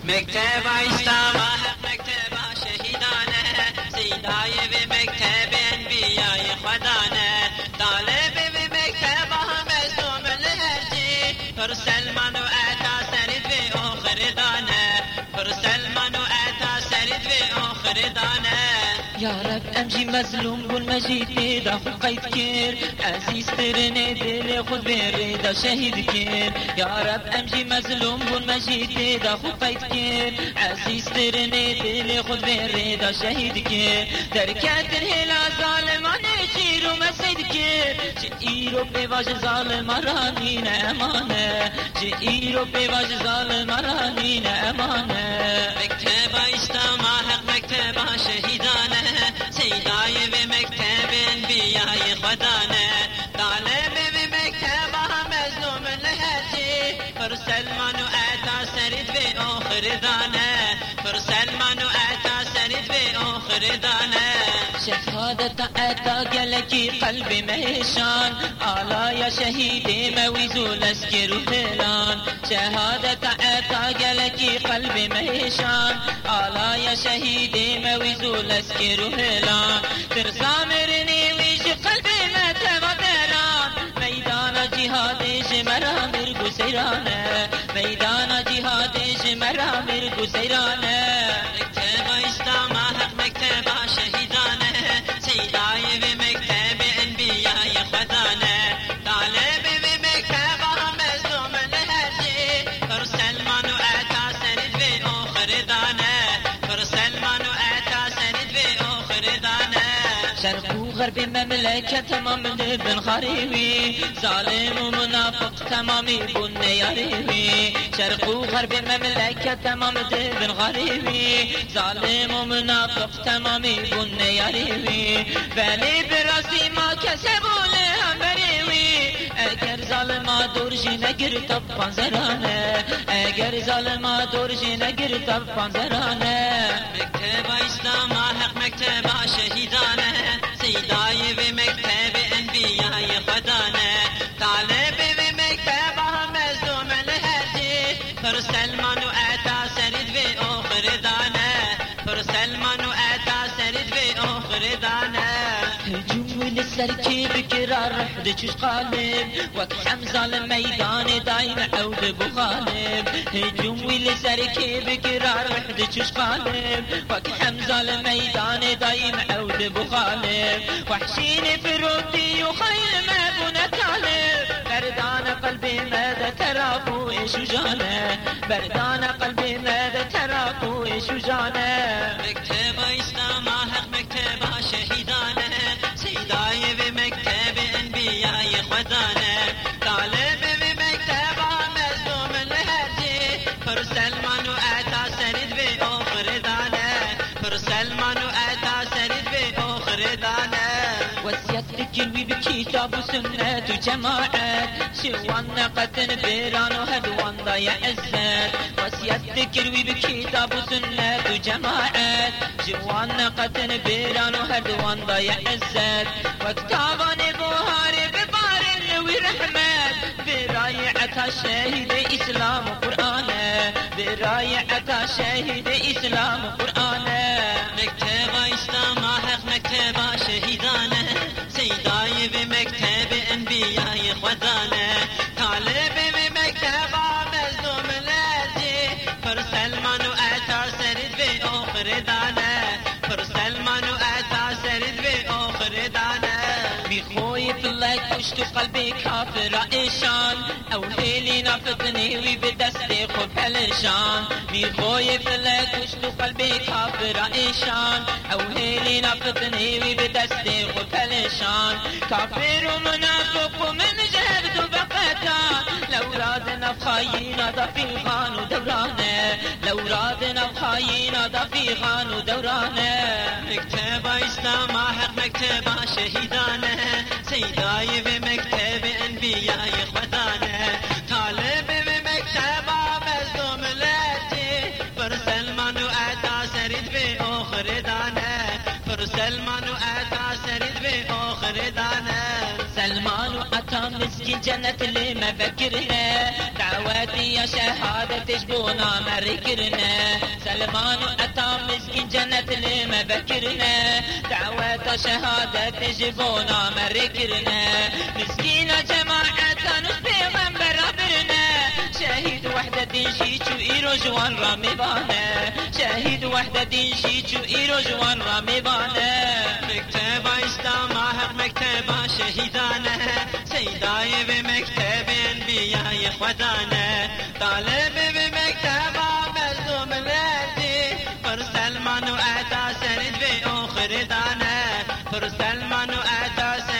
مكتب اسلام حق مكتب شهیدانه سیدای و مکتب انبیای خدانه طالب و مکتب مظلوم الهرجی پر سلمان و اتا سرد و آخر دانه پر سلمان و اتا سرد و آخر دانه يا رب امجي مظلوم بالمجيد دا خود قيد كير عزيز ترني دل خود بريدا شهيد كير يا رب امجي مظلوم بالمجيد دا خود قيد كير عزيز ترني دل خود بريدا شهيد كير دركات الهلا ظالمان جيرو مسيد كير جئيرو بواج ظالم رانين امانه جئيرو بواج ظالم رانين امانه مكتب اسلام حق مكتب شهيدانه سیدای و مکتب انبیای خدانه طالب و مکتب مظلوم الهرجی پر سلمان و اتا سرد و آخر دانه پر سلمان و اتا سرد و آخر دانه شهادة أتا قلقي قلبي مهشان آلا يا شهيدي مويزو لسكر هلان شهادة أتا قلقي قلبي مهشان آلا يا شهيدي مويزو لسكر هلان ترسامرني ويش قلبي ما تبدلان ميدان جهادي شمرا مرقو سيرانه ميدان جهادي شمرا مرقو سيرانه مكتب اسلام حق مكتب شهيدانه سیدای و مکتب انبیای خدانه طالب و مکتب مظلوم الهرجی پر سلمان و اتا سرد و آخر دانه پر سلمان و اتا سرد و آخر دانه شرق و غرب مملكة تمام بن خريبي ظالم ومنافق تمامي بن ياريبي شرق و غرب مملكة تمام بن خريبي ظالم ومنافق تمامي بن ياريبي بلي براسي ما كسبوا لهم بريوي اگر ظالما دورجي نگر تب پانزرانه اگر ظالما دورجي نگر تب پانزرانه مكتب اسلام حق مكتب شهيدانه سيداي ومكتب انبياء خدانه طالب ومكتب مظلوم الهرجي پر سلمان و اتا سرد و آخر دانه پر سلمان و اتا سرد و آخر دانه هجوم للسركي بكرار رحد تشوش قالب وك حمزة الميدان دايم عود بغالب هجوم للسركي بكرار رحد تشوش قالب وك حمزة الميدان دايم عود بغالب وحشين فرودي وخيل ما بنا طالب بردان قلبي ماذا تراكو ايش جانه بردان قلبي ماذا تراكو ايش جانه مكتب اسلام حق مكتب شهيدانه سيداي ومكتب انبياء خدانه طالب ومكتب مظلوم الهرجي پر سلمان و اتا سرد و آخر دانه پر سلمان و اتا سرد و آخر دانه وسيتك الوي بكتاب وسنة وجماعات شوان قتن بيران وهدوان ضيع عزات وسيتك الوي بكتاب وسنة وجماعات جوان قتن بيران وهدوان ضيع عزات وكتابان بوهاري ببار ورحمات برايعة شهيد إسلام قرآن برايعة شهيد إسلام قرآن مكتب اسلام حق مكتب شهيدانه سيداي ومكتب انبياء خدانه طالب ومكتب مظلوم الهرجي پر سلمان و اتا سرد و آخر دانه پر سلمان و اتا سرد و آخر دانه بخوي فلك كشت قلبي كافر إيشان أو هيلي نفتني وبدستي خب هلشان بخوي فلك كشت قلبي كافر إيشان أو هيلي نفتني وبدستي خب هلشان كافر ومنافق ومن جهد بقتا لو رادنا بخاينا دفيغان ودورانه لو رادنا بخاينا دفيغان ودورانه مكتب اسلام حق مكتب شهيدانه سيداي ومكتب انبياء خدانه طالب ومكتب مظلوم الهرجي پر سلمان و اتا سرد و آخر دانه پر سلمان و اتا سرد و آخر دانه سلمان و عطا أتام مسكين جنة اللي ما فكرنا دعواتي يا شهادة تجبونا مركرنا سلمان أتام مسكين جنة اللي ما فكرنا دعوات شهادة تجبونا مركرنا مسكينة جماعة نسبي غنبر برنا شهيد وحدة شيشو إيرو جوان رامي بانا شهيد وحدة شيشو إيرو جوان رامي بانا مكتب إسلام حق مكتب شهيدانه سيداي بمكتب انبياء خدانه طالب بمكتب مظلوم الردي فرسلمان وأتى سند بآخر دانه فرسلمان وأتى